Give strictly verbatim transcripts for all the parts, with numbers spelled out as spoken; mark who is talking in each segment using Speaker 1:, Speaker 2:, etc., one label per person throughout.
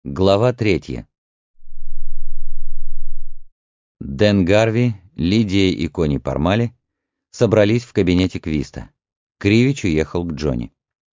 Speaker 1: Глава третья. Дэн Гарви, Лидия и Кони Пармали собрались в кабинете Квиста. Кривич уехал к Джонни.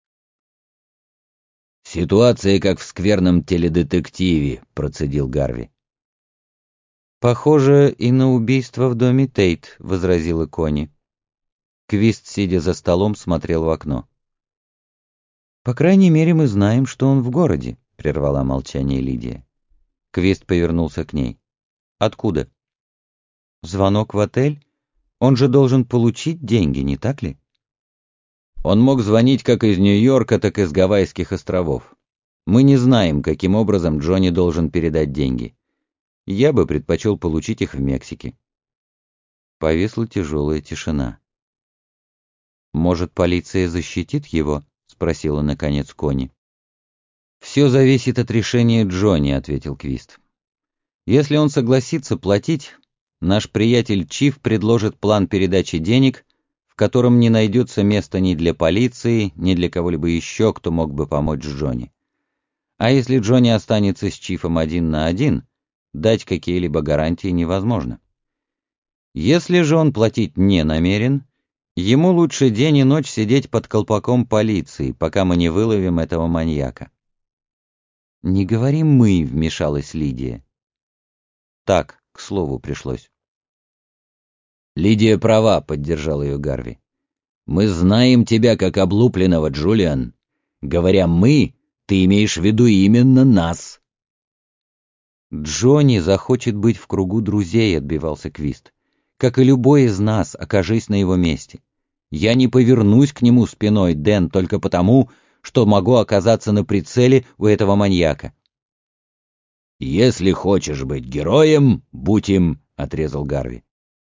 Speaker 2: «Ситуация как в скверном теледетективе», — процедил Гарви.
Speaker 1: «Похоже и на убийство в доме Тейт», — возразила Кони. Квист, сидя за столом, смотрел в окно. «По крайней мере, мы знаем, что он в городе», — прервала молчание Лидия. Квист повернулся к ней. «Откуда?» «Звонок в отель? Он же должен получить деньги, не так ли?»
Speaker 2: Он мог звонить как из Нью-Йорка, так и с Гавайских островов. Мы не знаем, каким образом Джонни должен передать деньги. Я бы предпочел получить их в Мексике».
Speaker 1: Повисла тяжелая тишина. «Может, полиция защитит его?» — спросила наконец Кони. «Все зависит от решения Джонни», — ответил Квист. «Если он согласится платить, наш приятель Чиф предложит план передачи денег, в котором не найдется места ни для полиции, ни для кого-либо еще, кто мог бы помочь Джонни. А если Джонни останется с Чифом один на один, дать какие-либо гарантии невозможно. Если же он платить не намерен, ему лучше день и ночь сидеть под колпаком полиции, пока мы не выловим этого маньяка». «Не говори «мы», — вмешалась Лидия. «Так, к слову пришлось».
Speaker 2: «Лидия права», — поддержал ее Гарви. «Мы знаем тебя как облупленного, Джулиан. Говоря «мы», ты имеешь в виду именно нас».
Speaker 1: «Джонни захочет быть в кругу друзей», — отбивался Квист. «Как и любой из нас, окажись на его месте. Я не повернусь к нему спиной, Дэн, только потому, что могу оказаться на прицеле у этого маньяка».
Speaker 2: «Если хочешь быть героем, будь им», — отрезал Гарви.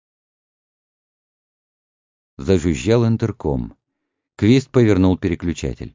Speaker 1: Зажужжал интерком. Квист повернул переключатель.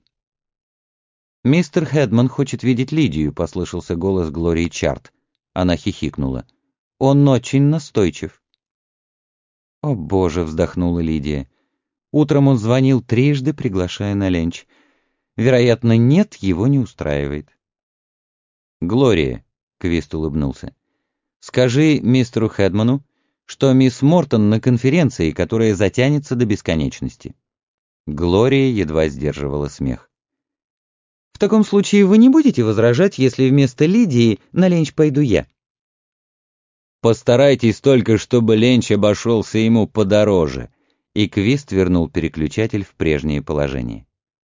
Speaker 1: «Мистер Хедман хочет видеть Лидию», — послышался голос Глории Чарт. Она хихикнула. «Он очень настойчив». «О, боже!» — вздохнула Лидия. «Утром он звонил трижды, приглашая на ленч. Вероятно, нет, его не устраивает». «Глория», — Квист улыбнулся, — «скажи мистеру Хедману, что мисс Мортон на конференции, которая затянется до бесконечности». Глория едва сдерживала смех. «В таком случае вы не будете возражать, если вместо Лидии на ленч пойду я?»
Speaker 2: «Постарайтесь только, чтобы ленч обошелся ему подороже»,
Speaker 1: и Квист вернул переключатель в прежнее положение.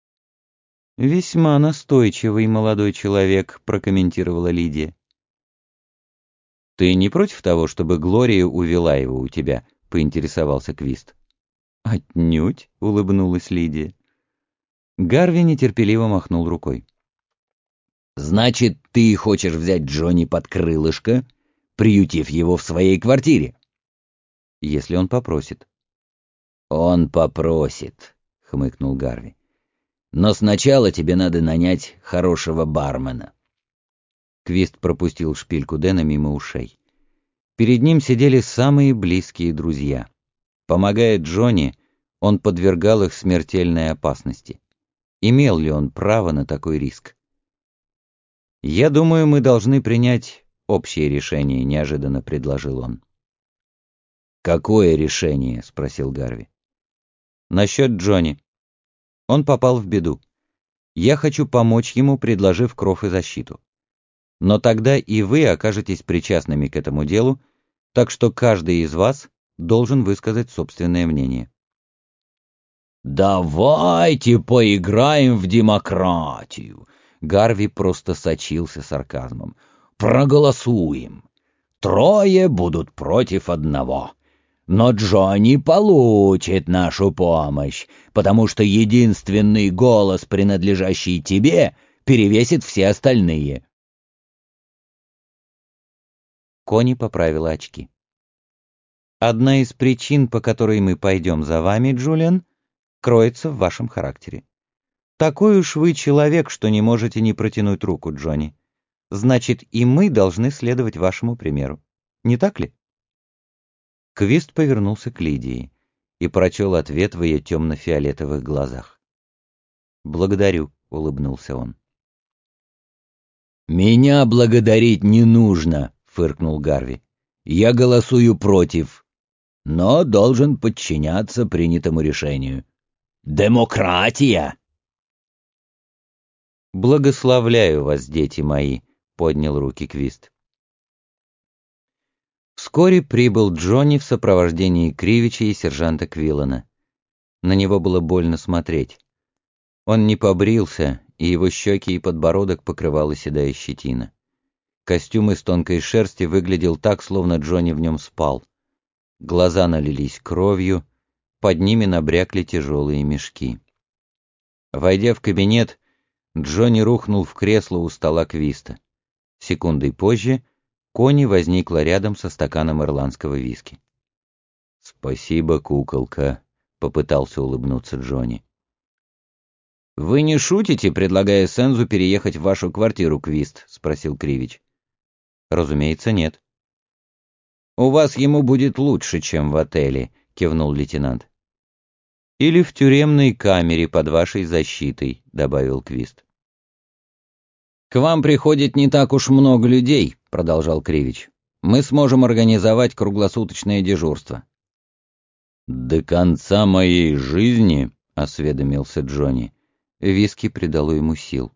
Speaker 1: «Весьма настойчивый молодой человек», — прокомментировала Лидия. «Ты не против того, чтобы Глория увела его у тебя?» — поинтересовался Квист. «Отнюдь», — улыбнулась Лидия. Гарви нетерпеливо махнул рукой.
Speaker 2: «Значит, ты хочешь взять Джонни под крылышко, приютив его в своей квартире?»
Speaker 1: «Если он попросит».
Speaker 2: «Он попросит», — хмыкнул Гарви. «Но сначала тебе надо нанять хорошего бармена».
Speaker 1: Квист пропустил шпильку Дэна мимо ушей. Перед ним сидели самые близкие друзья. Помогая Джонни, он подвергал их смертельной опасности. Имел ли он право на такой риск? «Я думаю, мы должны принять общее решение», — неожиданно предложил он.
Speaker 2: «Какое решение?» — спросил Гарви.
Speaker 1: «Насчет Джонни. Он попал в беду. Я хочу помочь ему, предложив кров и защиту. Но тогда и вы окажетесь причастными к этому делу, так что каждый из вас должен высказать собственное мнение».
Speaker 2: «Давайте поиграем в демократию!» Гарви просто сочился сарказмом. «Проголосуем. Трое будут против одного. Но Джонни получит нашу помощь, потому что единственный голос, принадлежащий тебе, перевесит все остальные».
Speaker 1: Кони поправила очки. «Одна из причин, по которой мы пойдем за вами, Джулиан, кроется в вашем характере. Такой уж вы человек, что не можете не протянуть руку, Джонни. Значит, и мы должны следовать вашему примеру. Не так ли?» Квист повернулся к Лидии и прочел ответ в ее темно-фиолетовых глазах. «Благодарю», — улыбнулся он.
Speaker 2: «Меня благодарить не нужно», — фыркнул Гарви. «Я голосую против, но должен подчиняться принятому решению. Демократия!»
Speaker 1: «Благословляю вас, дети мои», — поднял руки Квист. Вскоре прибыл Джонни в сопровождении Кривича и сержанта Квиллана. На него было больно смотреть. Он не побрился, и его щеки и подбородок покрывала седая щетина. Костюм из тонкой шерсти выглядел так, словно Джонни в нем спал. Глаза налились кровью, под ними набрякли тяжелые мешки. Войдя в кабинет, Джонни рухнул в кресло у стола Квиста. Секундой позже Конни возникла рядом со стаканом ирландского виски. «Спасибо, куколка», — попытался улыбнуться Джонни. «Вы не шутите, предлагая Сензу переехать в вашу квартиру, Квист?» — спросил Кривич. «Разумеется, нет». «У вас ему будет лучше, чем в отеле», — кивнул лейтенант. «Или в тюремной камере под вашей защитой», — добавил Квист. «К вам приходит не так уж много людей», — продолжал Кривич. «Мы сможем организовать круглосуточное дежурство». «До конца моей жизни», — осведомился Джонни. Виски придало ему сил.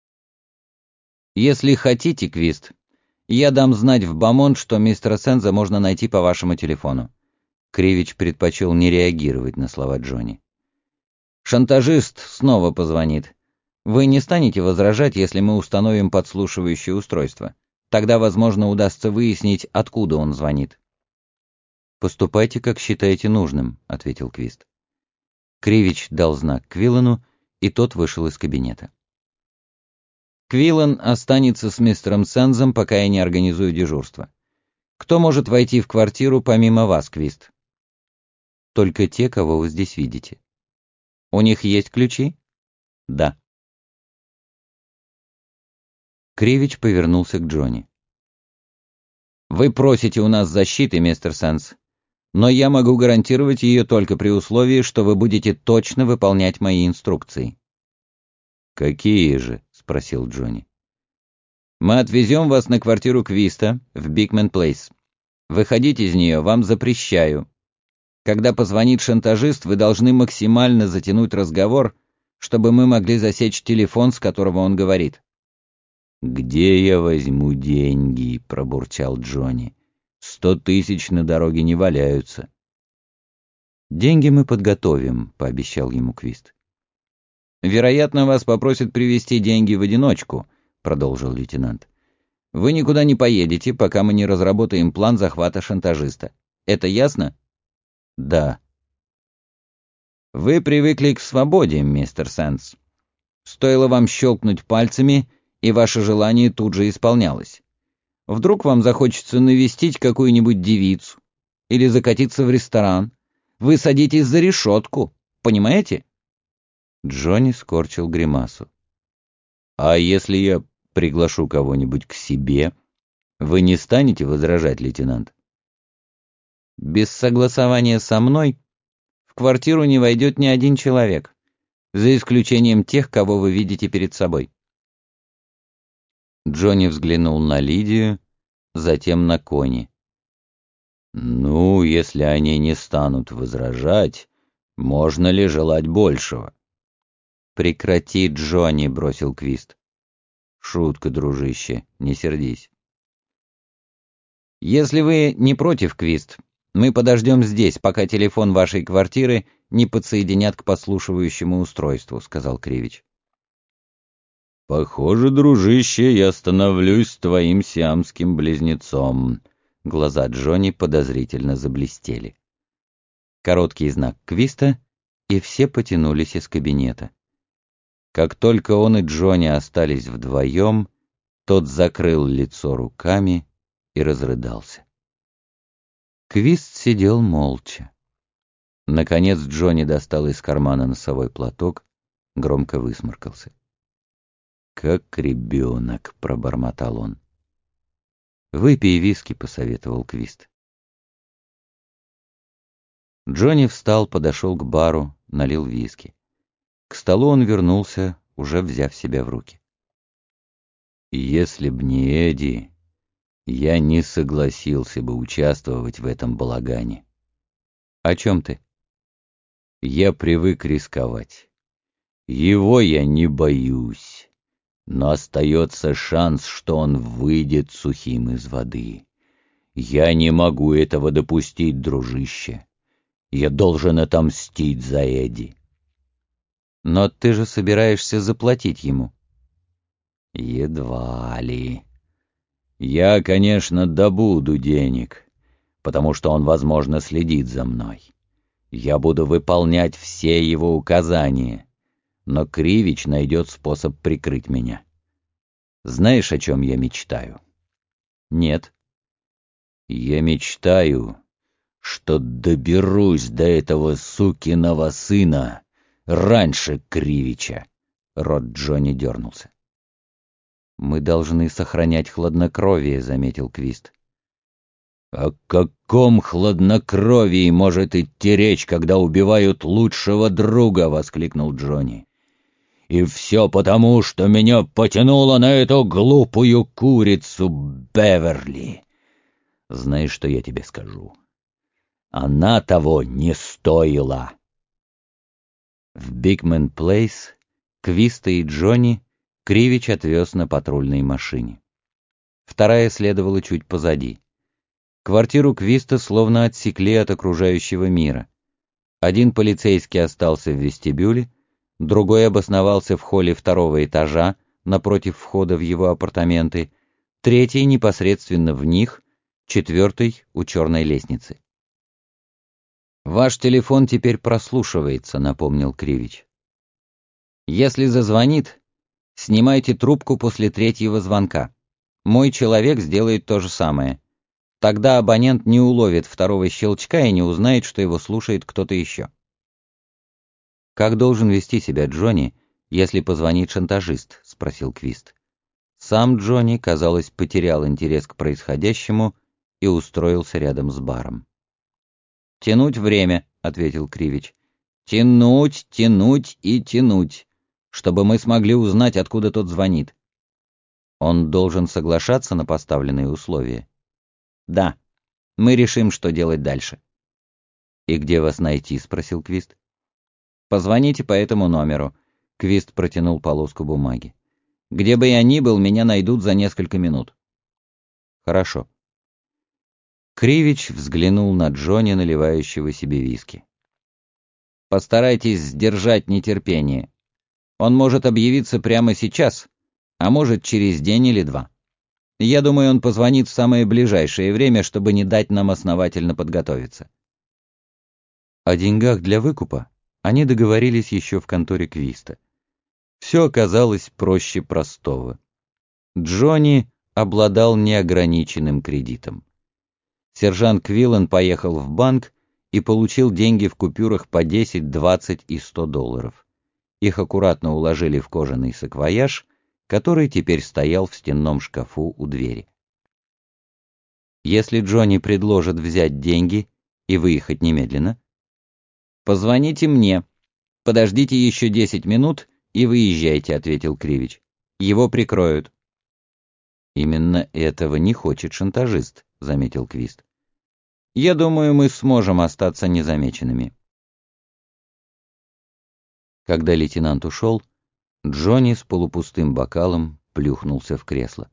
Speaker 1: «Если хотите, Квист, я дам знать в Бамонт, что мистера Сенза можно найти по вашему телефону». Кривич предпочел не реагировать на слова Джонни. «Шантажист снова позвонит. Вы не станете возражать, если мы установим подслушивающее устройство? Тогда, возможно, удастся выяснить, откуда он звонит». «Поступайте, как считаете нужным», — ответил Квист. Кривич дал знак Квиллану, и тот вышел из кабинета. «Квиллан останется с мистером Сензом, пока я не организую дежурство. Кто может войти в квартиру помимо вас, Квист?» «Только те, кого вы здесь видите». «У них есть ключи?» «Да». Кривич повернулся к Джонни. «Вы просите у нас защиты, мистер Сенс, но я могу гарантировать ее только при условии, что вы будете точно выполнять мои инструкции». «Какие же?» — спросил Джонни. «Мы отвезем вас на квартиру Квиста в Бикмен Плейс. Выходить из нее вам запрещаю. Когда позвонит шантажист, вы должны максимально затянуть разговор, чтобы мы могли засечь телефон, с которого он говорит». «Где я возьму деньги?» — пробурчал Джонни. «Сто тысяч на дороге не валяются». «Деньги мы подготовим», — пообещал ему Квист. «Вероятно, вас попросят привезти деньги в одиночку», — продолжил лейтенант. «Вы никуда не поедете, пока мы не разработаем план захвата шантажиста. Это ясно?» «Да». «Вы привыкли к свободе, мистер Сенс. Стоило вам щелкнуть пальцами, и ваше желание тут же исполнялось. Вдруг вам захочется навестить какую-нибудь девицу или закатиться в ресторан. Вы садитесь за решетку, понимаете?» Джонни скорчил гримасу. «А если я приглашу кого-нибудь к себе, вы не станете возражать, лейтенант?» «Без согласования со мной в квартиру не войдет ни один человек, за исключением тех, кого вы видите перед собой». Джонни взглянул на Лидию, затем на Конни. «Ну, если они не станут возражать, можно ли желать большего?» «Прекрати, Джонни», — бросил Квист. «Шутка, дружище, не сердись». «Если вы не против, Квист, мы подождем здесь, пока телефон вашей квартиры не подсоединят к подслушивающему устройству», — сказал Кривич.
Speaker 2: «Похоже, дружище, я становлюсь твоим сиамским близнецом». Глаза Джонни подозрительно заблестели.
Speaker 1: Короткий знак Квиста, и все потянулись из кабинета. Как только он и Джонни остались вдвоем, тот закрыл лицо руками и разрыдался. Квист сидел молча. Наконец Джонни достал из кармана носовой платок, громко высморкался. «Как ребенок», — пробормотал он. «Выпей виски», — посоветовал Квист. Джонни встал, подошел к бару, налил виски. К столу он вернулся, уже взяв себя в руки.
Speaker 2: Если б не Эдди, я не согласился бы участвовать в этом балагане.
Speaker 1: О чем ты?
Speaker 2: Я привык рисковать. Его я не боюсь, но остается шанс, что он выйдет сухим из воды. Я не могу этого допустить, дружище. Я должен отомстить за Эдди.
Speaker 1: Но ты же собираешься заплатить ему.
Speaker 2: Едва ли. Я, конечно, добуду денег, потому что он, возможно, следит за мной. Я буду выполнять все его указания, но Кривич найдет способ прикрыть меня. Знаешь, о чем я мечтаю?
Speaker 1: Нет.
Speaker 2: Я мечтаю, что доберусь до этого сукиного сына раньше Кривича. Рот Джонни дернулся.
Speaker 1: Мы должны сохранять хладнокровие, заметил Квист.
Speaker 2: О каком хладнокровии может идти речь, когда убивают лучшего друга? — воскликнул Джонни. И все потому, что меня потянуло на эту глупую курицу Беверли. Знаешь, что я тебе скажу? Она того не стоила.
Speaker 1: В Бигмен Плейс Квиста и Джонни Кривич отвез на патрульной машине. Вторая следовала чуть позади. Квартиру Квиста словно отсекли от окружающего мира. Один полицейский остался в вестибюле, другой обосновался в холле второго этажа, напротив входа в его апартаменты, третий непосредственно в них, четвертый у черной лестницы. «Ваш телефон теперь прослушивается», — напомнил Кривич. «Если зазвонит, снимайте трубку после третьего звонка. Мой человек сделает то же самое. Тогда абонент не уловит второго щелчка и не узнает, что его слушает кто-то еще». «Как должен вести себя Джонни, если позвонит шантажист?» — спросил Квист. Сам Джонни, казалось, потерял интерес к происходящему и устроился рядом с баром. «Тянуть время», — ответил Кривич. «Тянуть, тянуть и тянуть, чтобы мы смогли узнать, откуда тот звонит». «Он должен соглашаться на поставленные условия?» «Да. Мы решим, что делать дальше». «И где вас найти?» — спросил Квист. «Позвоните по этому номеру». Квист протянул полоску бумаги. «Где бы я ни был, меня найдут за несколько минут». «Хорошо». Кривич взглянул на Джонни, наливающего себе виски. «Постарайтесь сдержать нетерпение. Он может объявиться прямо сейчас, а может через день или два. Я думаю, он позвонит в самое ближайшее время, чтобы не дать нам основательно подготовиться». О деньгах для выкупа они договорились еще в конторе Квиста. Все оказалось проще простого. Джонни обладал неограниченным кредитом. Сержант Квиллен поехал в банк и получил деньги в купюрах по десять, двадцать и сто долларов. Их аккуратно уложили в кожаный саквояж, который теперь стоял в стенном шкафу у двери. Если Джонни предложит взять деньги и выехать немедленно, «Позвоните мне. Подождите еще десять минут и выезжайте», — ответил Кривич. «Его прикроют». «Именно этого не хочет шантажист», — заметил Квист. «Я думаю, мы сможем остаться незамеченными». Когда лейтенант ушел, Джонни с полупустым бокалом плюхнулся в кресло.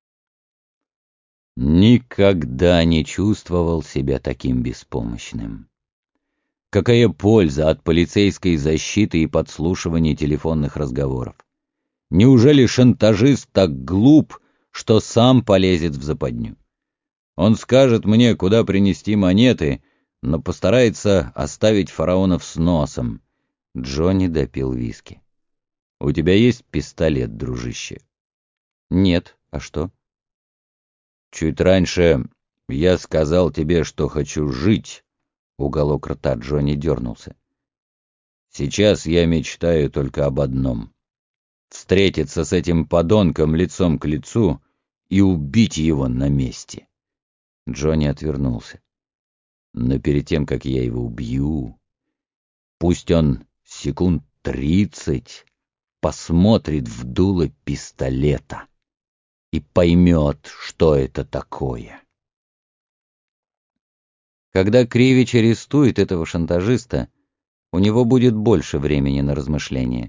Speaker 2: Никогда не чувствовал себя таким беспомощным. Какая польза от полицейской защиты и подслушивания телефонных разговоров? Неужели шантажист так глуп, что сам полезет в западню? Он скажет мне, куда принести монеты, но постарается оставить фараонов с носом.
Speaker 1: Джонни допил виски.
Speaker 2: «У тебя есть пистолет, дружище?»
Speaker 1: «Нет. А что?»
Speaker 2: «Чуть раньше я сказал тебе, что хочу жить». Уголок рта Джонни дернулся. «Сейчас я мечтаю только об одном — встретиться с этим подонком лицом к лицу и убить его на месте».
Speaker 1: Джонни отвернулся.
Speaker 2: «Но перед тем, как я его убью, пусть он секунд тридцать посмотрит в дуло пистолета». и поймет, что это такое.
Speaker 1: Когда Кривич арестует этого шантажиста, у него будет больше времени на размышления.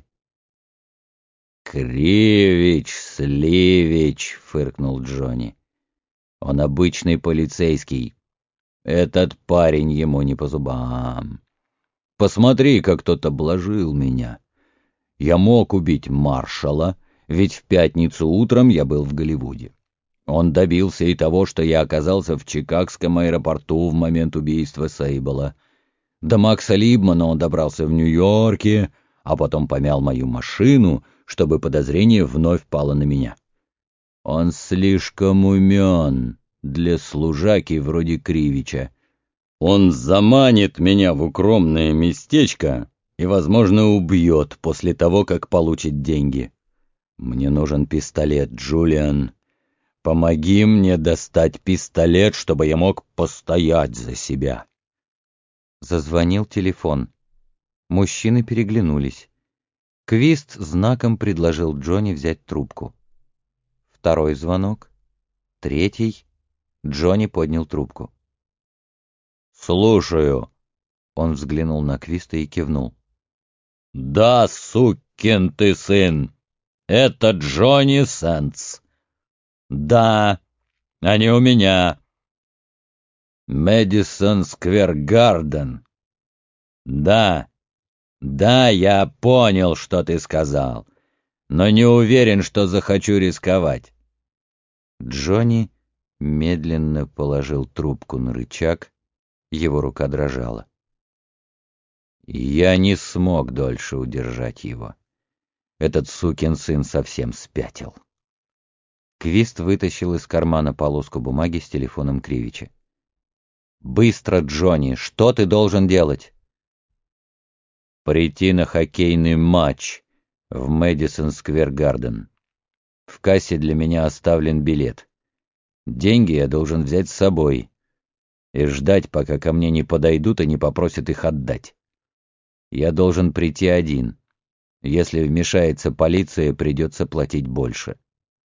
Speaker 2: «Кривич, Сливич», — фыркнул Джонни. «Он обычный полицейский. Этот парень ему не по зубам. Посмотри, как тот обложил меня. Я мог убить маршала, ведь в пятницу утром я был в Голливуде. Он добился и того, что я оказался в Чикагском аэропорту в момент убийства Сейбола. До Макса Либмана он добрался в Нью-Йорке, а потом помял мою машину, чтобы подозрение вновь пало на меня. Он слишком умен для служаки вроде Кривича. Он заманит меня в укромное местечко и, возможно, убьет после того, как получит деньги. Мне нужен пистолет, Джулиан. Помоги мне достать пистолет, чтобы я мог постоять за себя».
Speaker 1: Зазвонил телефон. Мужчины переглянулись. Квист знаком предложил Джонни взять трубку. Второй звонок. Третий. Джонни поднял трубку.
Speaker 2: «Слушаю».
Speaker 1: Он взглянул на Квиста и кивнул.
Speaker 2: «Да, сукин ты сын! Это Джонни Сэндс. Да, они у меня. Мэдисон Сквер Гарден. Да, да, я понял, что ты сказал, но не уверен, что захочу рисковать».
Speaker 1: Джонни медленно положил трубку на рычаг, его рука дрожала.
Speaker 2: Я не смог дольше удержать его. Этот сукин сын совсем спятил.
Speaker 1: Квист вытащил из кармана полоску бумаги с телефоном Кривича. «Быстро, Джонни, что ты должен делать?»
Speaker 2: «Прийти на хоккейный матч в Мэдисон Сквер Гарден. В кассе для меня оставлен билет. Деньги я должен взять с собой и ждать, пока ко мне не подойдут и не попросят их отдать. Я должен прийти один. Если вмешается полиция, придется платить больше».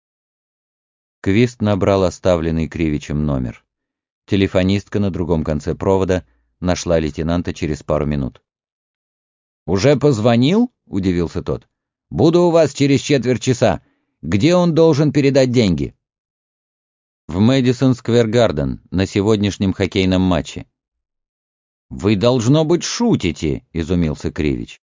Speaker 1: Квист набрал оставленный Кривичем номер. Телефонистка на другом конце провода нашла лейтенанта через пару минут.
Speaker 3: «Уже позвонил?» — удивился тот. «Буду у вас через четверть часа. Где он должен передать деньги?»
Speaker 1: «В Мэдисон Сквер Гарден, на сегодняшнем хоккейном матче».
Speaker 3: «Вы, должно быть, шутите», — изумился Кривич.